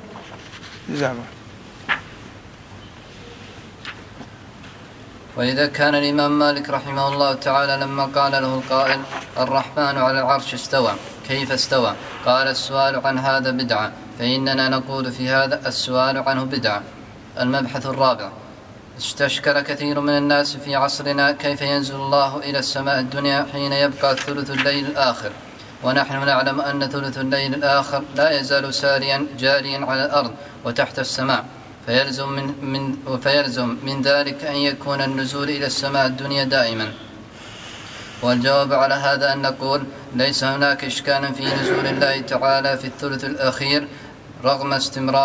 A: وإذا كان الإمام مالك رحمه الله تعالى لما قال له القائل الرحمن على العرش استوى كيف استوى؟ قال السؤال عن هذا بدعة، فإننا نقول في هذا السؤال عنه بدعة. المبحث الرابع: استشكل كثير من الناس في عصرنا كيف ينزل الله إلى السماء الدنيا حين يبقى ثلث الليل الآخر، ونحن نعلم أن ثلث الليل الآخر لا يزال ساريا جاريا على الأرض وتحت السماء، فيلزم من ذلك أن يكون النزول إلى السماء الدنيا دائما. والجواب على هذا أن نقول ليس هناك إشكال في نزول الله تعالى في الثلث الأخير رغم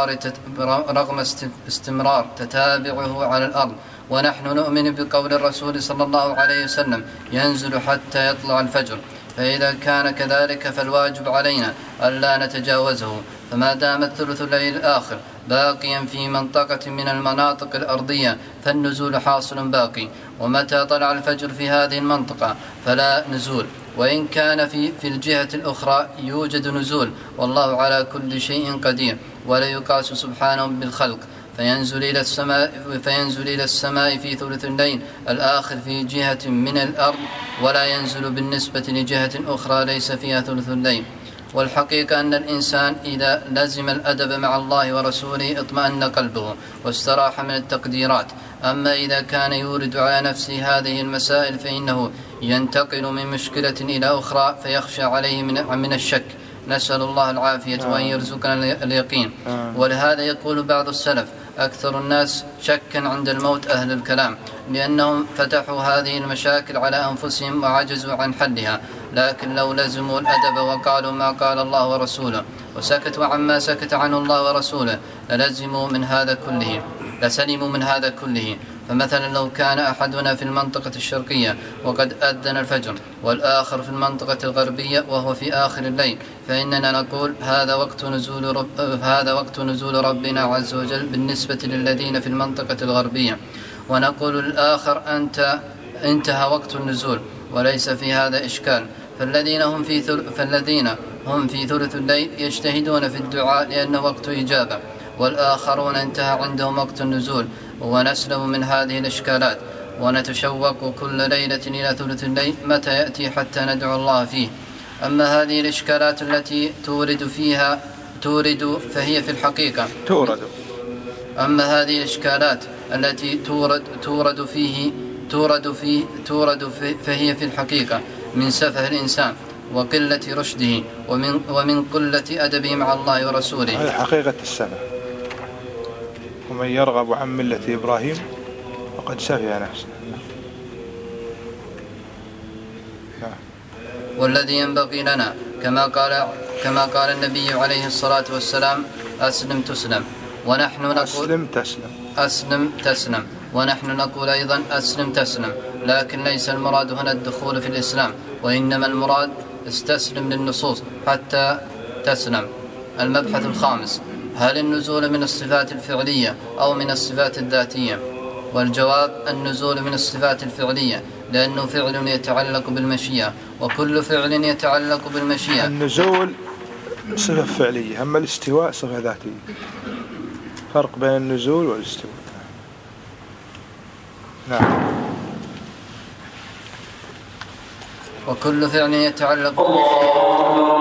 A: استمرار تتابعه على الأرض، ونحن نؤمن بقول الرسول صلى الله عليه وسلم ينزل حتى يطلع الفجر، فإذا كان كذلك فالواجب علينا ألا نتجاوزه، فما دام الثلث الليل الآخر باقيا في منطقة من المناطق الأرضية فالنزول حاصل باقي، ومتى طلع الفجر في هذه المنطقة فلا نزول، وإن كان في الجهة الأخرى يوجد نزول، والله على كل شيء قدير ولا يقاس سبحانه بالخلق، فينزل إلى السماء في ثلث الليل الآخر في جهة من الأرض، ولا ينزل بالنسبة لجهة أخرى ليس فيها ثلث الليل. والحقيقة أن الإنسان إذا لزم الأدب مع الله ورسوله اطمأن قلبه واستراح من التقديرات. أما إذا كان يورد على نفسه هذه المسائل فإنه ينتقل من مشكلة إلى أخرى فيخشى عليه من الشك، نسأل الله العافية وأن يرزقنا اليقين. ولهذا يقول بعض السلف أكثر الناس شكا عند الموت أهل الكلام، لأنهم فتحوا هذه المشاكل على أنفسهم وعجزوا عن حلها، لكن لو لزموا الأدب وقالوا ما قال الله ورسوله وسكتوا عما سكت عنه الله ورسوله لسلموا من هذا كله. فمثلا لو كان أحدنا في المنطقة الشرقية وقد أذن الفجر والآخر في المنطقة الغربية وهو في آخر الليل، فإننا نقول هذا وقت نزول ربنا عز وجل بالنسبة للذين في المنطقة الغربية، ونقول للآخر أنت انتهى وقت النزول، وليس في هذا إشكال. فالذين هم في ثلث الليل يجتهدون في الدعاء لأنه وقت إجابة، والآخرون انتهى عندهم وقت النزول، ونسلم من هذه الإشكالات ونتشوق كل ليلة إلى ثلث الليل متى يأتي حتى ندعو الله فيه. أما هذه الإشكالات التي تورد فهي في الحقيقة أما هذه الإشكالات التي تورد فهي في الحقيقة من سفه الإنسان وقلة رشده ومن قلة أدبه مع الله ورسوله.
B: هذه حقيقة السنة. ومن يرغب عن ملة إبراهيم قد سفه نفسه.
A: والذي ينبغي لنا كما قال النبي عليه الصلاة والسلام: أسلم تسلم. ونحن نقول أسلم تسلم، ونحن نقول أيضا أسلم تسلم، لكن ليس المراد هنا الدخول في الإسلام، وإنما المراد استسلم للنصوص حتى تسلم. المبحث الخامس: هل النزول من الصفات الفعلية أو من الصفات الذاتية؟ والجواب: النزول من الصفات الفعلية، لأنه فعل يتعلق بالمشيئة، وكل فعل يتعلق بالمشيئة.
B: النزول صفة فعلية، أما الاستواء صفة ذاتية. فرق بين النزول والاستواء. نعم.
A: وكل فعل يتعلق بالمشيئة.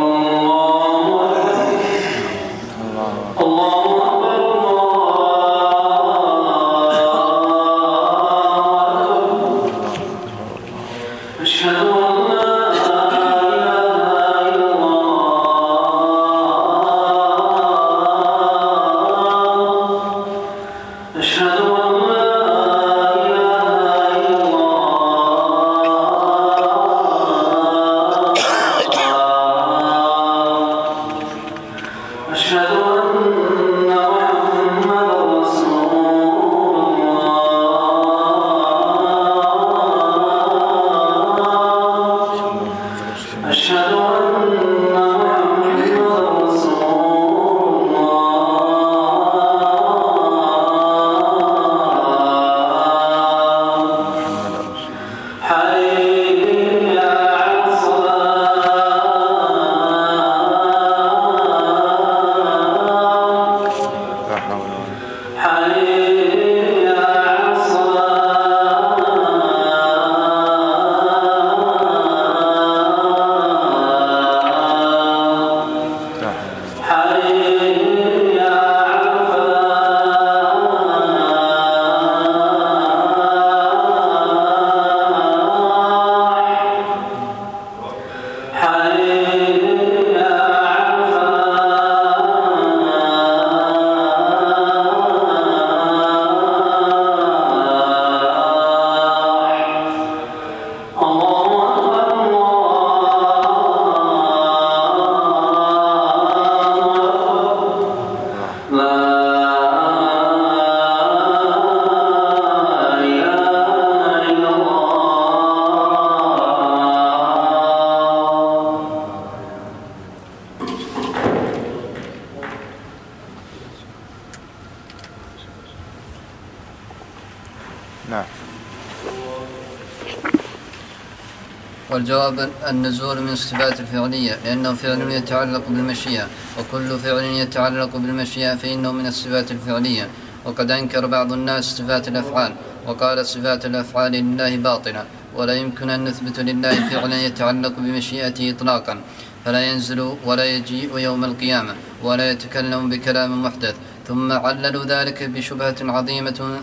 A: والجواب: النزول من الصفات الفعلية، لأنه فعل يتعلق بالمشيئة، وكل فعل يتعلق بالمشيئة فإنه من الصفات الفعلية. وقد أنكر بعض الناس صفات الأفعال، وقال صفات الأفعال لله باطلة، ولا يمكن أن نثبت لله فعلا يتعلق بمشيئته إطلاقا، فلا ينزل ولا يجيء يوم القيامة ولا يتكلم بكلام محدث. ثم عللوا ذلك بشبهة عظيمة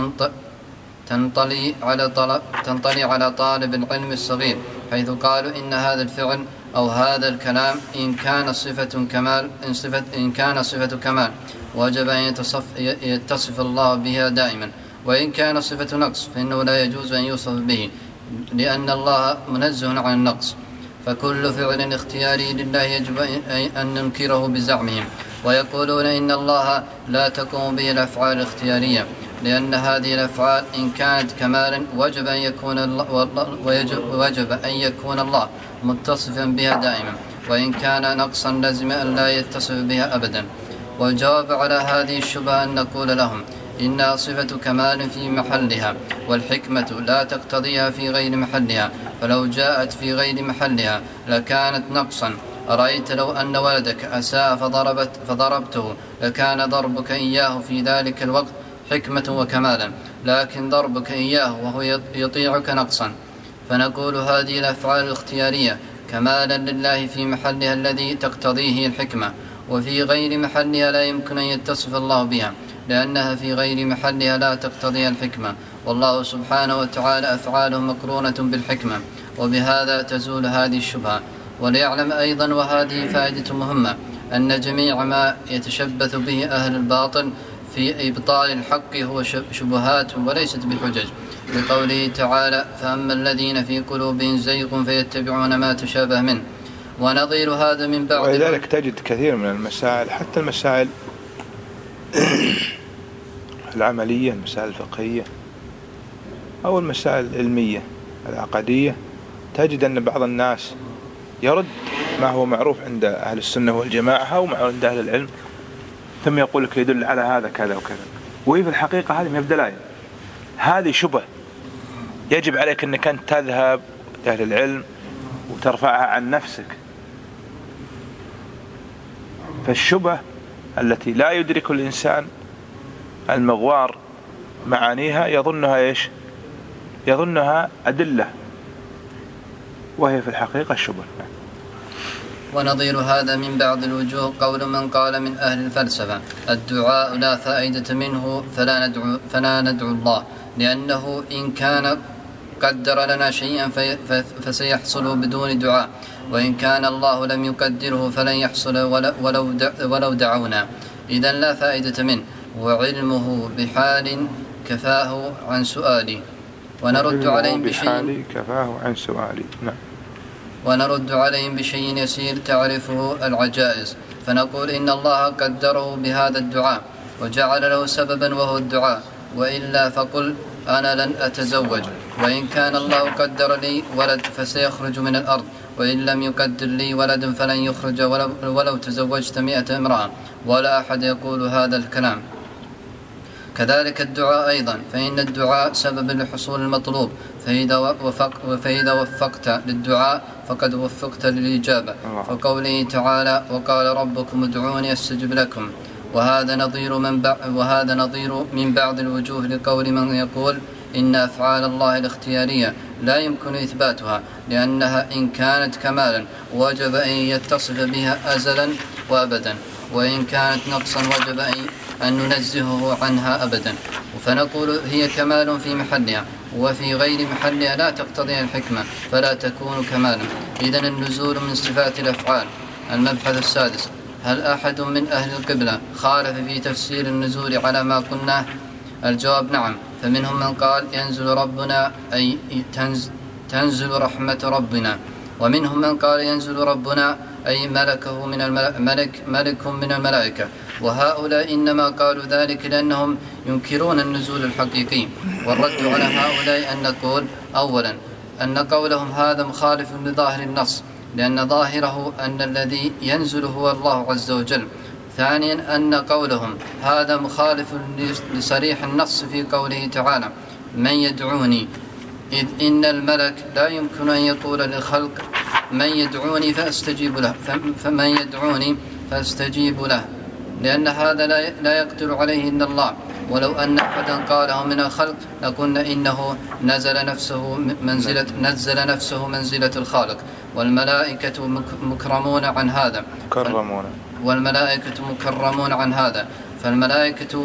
A: تنطلي على طالب العلم الصغير، حيث قالوا إن هذا الفعل أو هذا الكلام إن كان صفة كمال وجب أن يتصف الله بها دائما، وإن كان صفة نقص فإنه لا يجوز أن يوصف به، لأن الله منزه عن النقص. فكل فعل اختياري لله يجب أن ننكره بزعمهم، ويقولون إن الله لا تقوم به الأفعال الاختيارية، لأن هذه الأفعال إن كانت كمالا وجب أن يكون الله متصفا بها دائما، وإن كان نقصا لازم أن لا يتصف بها أبدا. والجواب على هذه الشبهة أن نقول لهم: إنها صفة كمال في محلها، والحكمة لا تقتضيها في غير محلها، فلو جاءت في غير محلها لكانت نقصا. أرأيت لو أن ولدك أساء فضربته، لكان ضربك إياه في ذلك الوقت حكمة وكمالا، لكن ضربك إياه وهو يطيعك نقصا. فنقول هذه الأفعال الاختيارية كمالا لله في محلها الذي تقتضيه الحكمة، وفي غير محلها لا يمكن أن يتصف الله بها، لأنها في غير محلها لا تقتضي الحكمة، والله سبحانه وتعالى أفعاله مقرونة بالحكمة، وبهذا تزول هذه الشبهة. وليعلم أيضا، وهذه فائدة مهمة، أن جميع ما يتشبث به أهل الباطل في إبطال الحق هو شبهات وليست بحجج، لقوله تعالى: فأما الذين في قلوبهم زيغ فيتبعون ما تشابه منه. ونظير هذا من بعض.
B: ولذلك تجد كثير من المسائل، حتى المسائل العملية، المسائل الفقهية أو المسائل العلمية العقدية، تجد أن بعض الناس يرد ما هو معروف عند أهل السنة والجماعة أو معروف عند أهل العلم، ثم يقول لك يدل على هذا كذا وكذا، وهي في الحقيقة هذه ما هي بدلائل، هذه شبه. يجب عليك أنك أنت تذهب أهل العلم وترفعها عن نفسك. فالشبه التي لا يدرك الإنسان المغوار معانيها يظنها إيش؟ يظنها أدلة، وهي في الحقيقة الشبه.
A: ونظير هذا من بعض الوجوه قول من قال من أهل الفلسفة: الدعاء لا فائدة منه فلا ندعو الله، لأنه إن كان قدر لنا شيئا فسيحصل بدون دعاء، وإن كان الله لم يقدره فلن يحصل ولو دعونا، إذن لا فائدة منه، وعلمه بحال كفاه عن سؤالي. ونرد عليهم بشيء
B: كفاه عن سؤالي. نعم.
A: ونرد عليهم بشيء يسير تعرفه العجائز، فنقول إن الله قدره بهذا الدعاء وجعل له سببا وهو الدعاء، وإلا فقل أنا لن أتزوج، وإن كان الله قدر لي ولد فسيخرج من الأرض، وإن لم يقدر لي ولد فلن يخرج ولو تزوجت 100 امرأة. ولا أحد يقول هذا الكلام. كذلك الدعاء أيضا، فإن الدعاء سبب لحصول المطلوب، فإذا وفقت للدعاء فقد وفقت للإجابة. فقوله تعالى: وقال ربكم ادعوني أستجب لكم. وهذا نظير من بعض الوجوه لقول من يقول إن أفعال الله الاختيارية لا يمكن إثباتها، لأنها إن كانت كمالا وجب أن يتصف بها أزلا وأبدا، وإن كانت نقصا وجب أن ننزهه عنها أبدا. فنقول هي كمال في محلها، وفي غير محلها لا تقتضي الحكمة فلا تكون كمالا. إذن النزول من صفات الأفعال. المبحث السادس: هل أحد من أهل القبلة خالف في تفسير النزول على ما قلناه؟ الجواب: نعم. فمنهم من قال ينزل ربنا أي تنزل رحمة ربنا، ومنهم من قال ينزل ربنا أي ملك من الملائكة. وهؤلاء إنما قالوا ذلك لأنهم ينكرون النزول الحقيقي. والرد على هؤلاء أن نقول: أولا أن قولهم هذا مخالف لظاهر النص، لأن ظاهره أن الذي ينزل هو الله عز وجل. ثانيا أن قولهم هذا مخالف لصريح النص في قوله تعالى: من يدعوني، إذ إن الملك لا يمكن أن يقول للخلق من يدعوني فأستجيب له، فمن يدعوني فأستجيب له، لأن هذا لا يقدر عليه إلا الله. ولو أن أحدا قاله من الخلق لقلنا إنه نزل نفسه منزلة الخالق. والملائكة مكرمون عن هذا. والملائكة مكرمون عن هذا. فالملائكة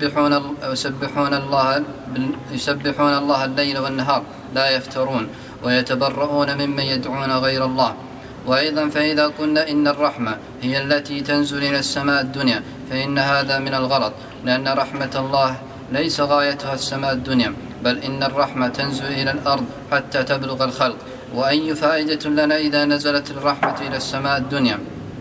A: يسبحون الله الليل والنهار لا يفترون، ويتبرؤون ممن يدعون غير الله. وأيضا فإذا قلنا إن الرحمة هي التي تنزل إلى السماء الدنيا فإن هذا من الغلط، لأن رحمة الله ليس غايتها السماء الدنيا، بل إن الرحمة تنزل إلى الأرض حتى تبلغ الخلق. وأي فائدة لنا إذا نزلت الرحمة إلى السماء الدنيا؟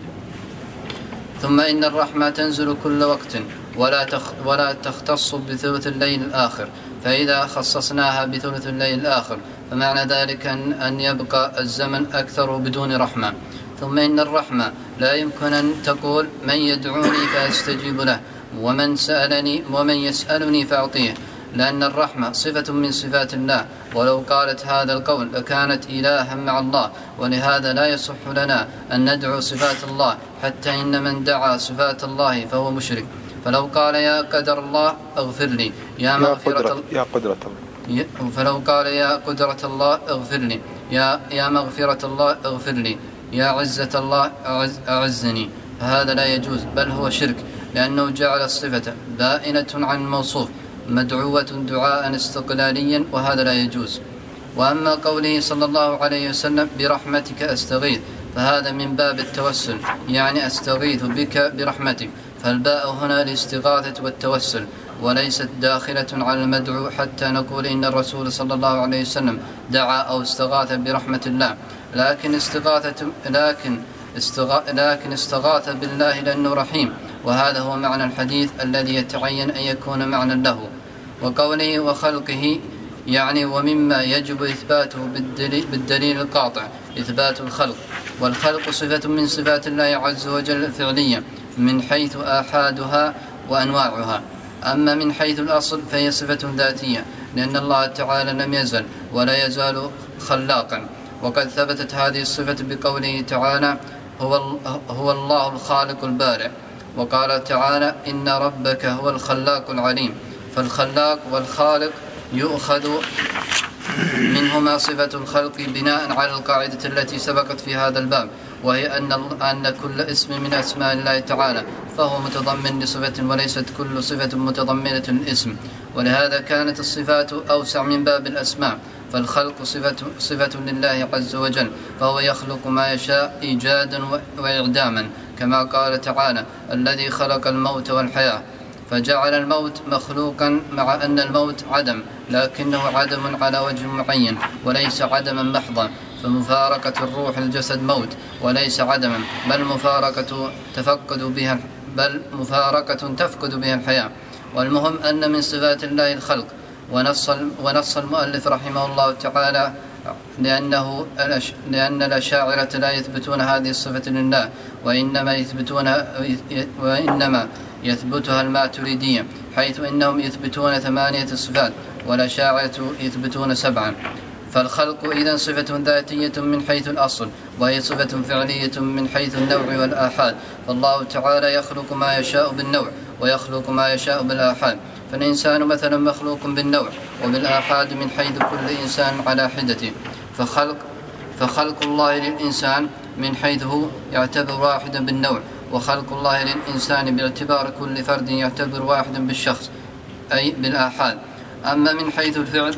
A: ثم إن الرحمة تنزل كل وقت ولا تختص بثلث الليل الآخر، فإذا خصصناها بثلث الليل الآخر فمعنى ذلك أن يبقى الزمن أكثر بدون رحمة. ثم إن الرحمة لا يمكن أن تقول من يدعوني فأستجيب له، ومن يسألني فأعطيه، لأن الرحمة صفة من صفات الله، ولو قالت هذا القول لكانت إلها مع الله. ولهذا لا يصح لنا أن ندعو صفات الله، حتى إن من دعا صفات الله فهو مشرك. فلو قال يا قدر الله اغفر لي، يا قدرة الله، فلو قال يا قدرة الله اغفر لي، يا مغفرة الله اغفر لي، يا عزة الله أعزني، فهذا لا يجوز، بل هو شرك، لأنه جعل الصفة بائنة عن الموصوف مدعوة دعاء استقلاليا، وهذا لا يجوز. وأما قوله صلى الله عليه وسلم برحمتك أستغيث، فهذا من باب التوسل، يعني أستغيث بك برحمتك، فالباء هنا الاستغاثة والتوسل، وليست داخلة على المدعو حتى نقول إن الرسول صلى الله عليه وسلم دعا أو استغاث برحمة الله، لكن استغاث بالله لأنه رحيم، وهذا هو معنى الحديث الذي يتعين أن يكون معنى له. وقوله وخلقه يعني ومما يجب إثباته بالدليل القاطع إثبات الخلق، والخلق صفة من صفات الله عز وجل الفعلية من حيث آحادها وأنواعها. أما من حيث الأصل فهي صفة ذاتية، لأن الله تعالى لم يزل ولا يزال خلاقا، وقد ثبتت هذه الصفة بقوله تعالى هو الله الخالق البارئ، وقال تعالى إن ربك هو الخلاق العليم. فالخلاق والخالق يؤخذ منهما صفة الخلق بناء على القاعدة التي سبقت في هذا الباب، وهي أن كل اسم من أسماء الله تعالى فهو متضمن لصفة، وليست كل صفة متضمنة للاسم، ولهذا كانت الصفات أوسع من باب الأسماء. فالخلق صفة لله عز وجل، فهو يخلق ما يشاء إيجادا وإعداما، كما قال تعالى الذي خلق الموت والحياة، فجعل الموت مخلوقا مع أن الموت عدم، لكنه عدم على وجه معين وليس عدما محضا. فمفارقة الروح الجسد موت وليس عدما، بل مفارقة تفقد بها الحياة. والمهم أن من صفات الله الخلق، ونص المؤلف رحمه الله تعالى لأن الأشاعرة لا يثبتون هذه الصفة لله، وإنما يثبتها الماتريدية، حيث إنهم يثبتون 8 صفات والأشاعرة يثبتون 7. فالخلق إذن صفة ذاتية من حيث الأصل، وهي صفة فعلية من حيث النوع والآحاد. فالله تعالى يخلق ما يشاء بالنوع ويخلق ما يشاء بالآحاد. فالإنسان مثلا مخلوق بالنوع وبالآحاد من حيث كل إنسان على حدته. فخلق الله للإنسان من حيث يعتبر واحدا بالنوع، وخلق الله للإنسان باعتبار كل فرد يعتبر واحدا بالشخص أي بالآحاد. أما من حيث الفعل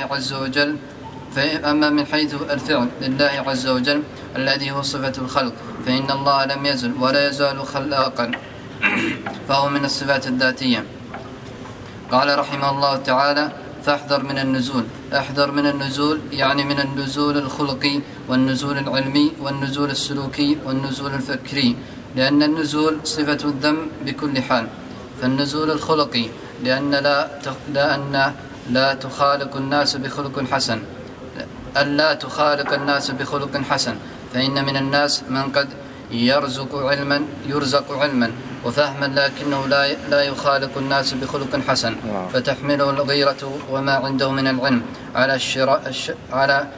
A: لله عز وجل الذي هو صفة الخلق، فإن الله لم يزل ولا يزال خلاقا، فهو من الصفات الذاتية. قال رحمه الله تعالى فاحذر من النزول. احذر من النزول يعني من النزول الخلقي والنزول العلمي والنزول السلوكي والنزول الفكري، لأن النزول صفة الذم بكل حال. فالنزول الخلقي لأن لا تخالق الناس بخلق حسن، ألا تخالق الناس بخلق حسن، فإن من الناس من قد يرزق علما وفهما، لكنه لا يخالق الناس بخلق حسن، فتحمله الغيرة وما عنده من العلم على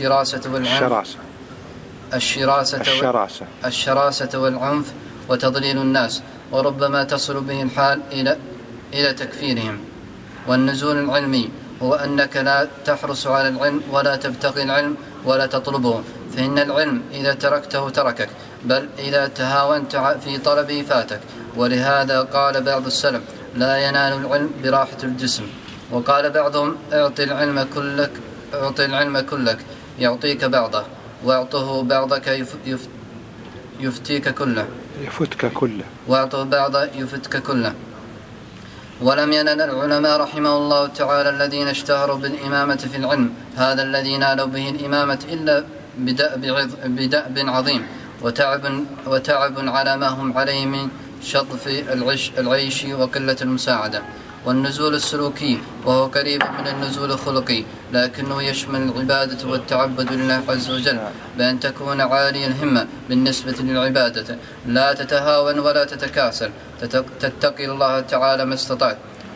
A: الشراسة والعنف وتضليل الناس، وربما تصل به الحال إلى تكفيرهم. والنزول العلمي هو أنك لا تحرص على العلم ولا تبتغي العلم ولا تطلبه، فإن العلم إذا تركته تركك، بل إذا تهاونت في طلبه فاتك. ولهذا قال بعض السلف لا ينال العلم براحة الجسم. وقال بعضهم اعطي العلم كلك يعطيك بعضه، واعطه بعضك يفتك كله واعطه بعضه يفتك كله. ولم ينل العلماء رحمه الله تعالى الذين اشتهروا بالإمامة في العلم هذا الذي نالوا به الإمامة إلا بدأب عظيم وتعب على ما هم عليه من شطف العيش وقلة المساعدة. والنزول السلوكي وهو قريب من النزول الخلقي، لكنه يشمل العبادة والتعبد لله عز وجل، بأن تكون عالي الهمة بالنسبة للعبادة، لا تتهاون ولا تتكاسل، تتقي الله تعالى ما استطعت.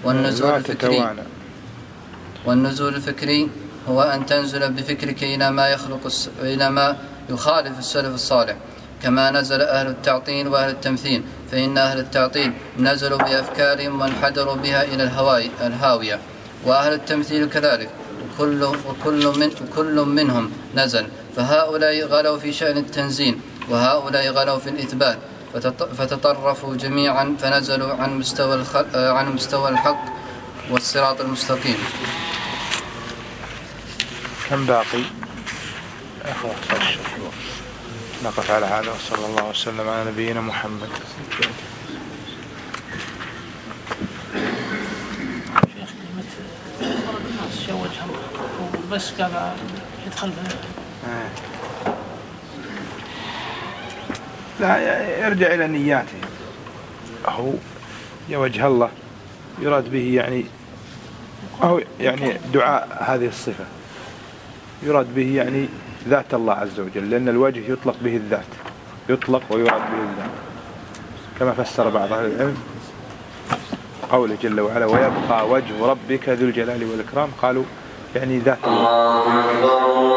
A: والنزول الفكري هو أن تنزل بفكرك إلى ما يخالف السلف الصالح، كما نزل أهل التعطيل وأهل التمثيل، فإن أهل التعطيل نزلوا بأفكارهم وانحدروا بها إلى الهاوية، وأهل التمثيل كذلك، وكل منهم نزل. فهؤلاء غلوا في شأن التنزيل وهؤلاء غلوا في الإثبات، فتطرفوا جميعا فنزلوا عن مستوى الحق والصراط المستقيم.
B: كم باقي؟ نقف على هذا، وصلى الله وسلم على نبينا محمد.
C: بس كذا يدخل
B: لا، يرجع إلى نياته. هو يا وجه الله يراد به يعني، أو يعني دعاء هذه الصفة يراد به يعني ذات الله عز وجل، لأن الوجه يطلق به الذات، يطلق ويراد به الذات، كما فسر بعض أهل العلم قوله جل وعلا ويبقى وجه ربك ذو الجلال والإكرام، قالوا يعني ذات الله.